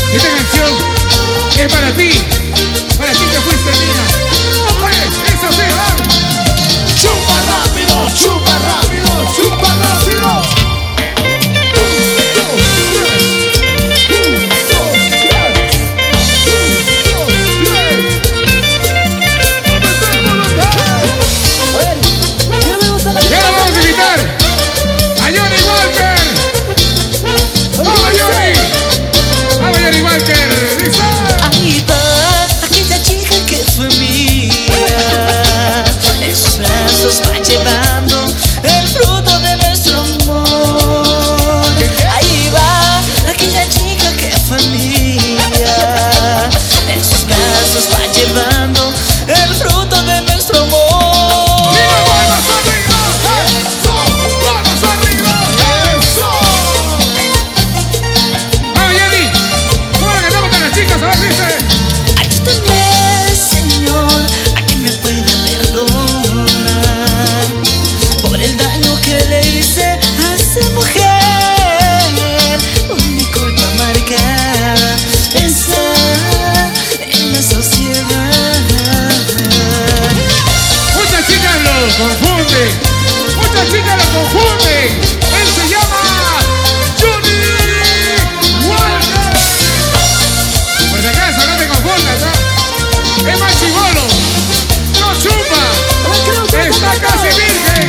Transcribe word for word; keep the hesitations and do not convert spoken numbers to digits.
Esta canción es para ti, para ti que fuiste mía. Oye, eso sí, va. Chupa rápido, chupa rápido, chupa rápido. Ya lo vamos a invitar a Johnny Walker. ¡Vamos, Johnny! ¡Vamos, Johnny Walker! ¡Listo! Ahí va aquella chica que fue mía. En sus brazos va llevando el fruto de nuestro amor. Ahí va aquella chica que fue mía. En sus brazos va llevando el fruto de nuestro amor. Confunde, muchas chicas lo confunden. Él se llama Johnny Walker. Por si acaso no te confundas, ¿no? Es más chibolo, no chupa, está casi virgen.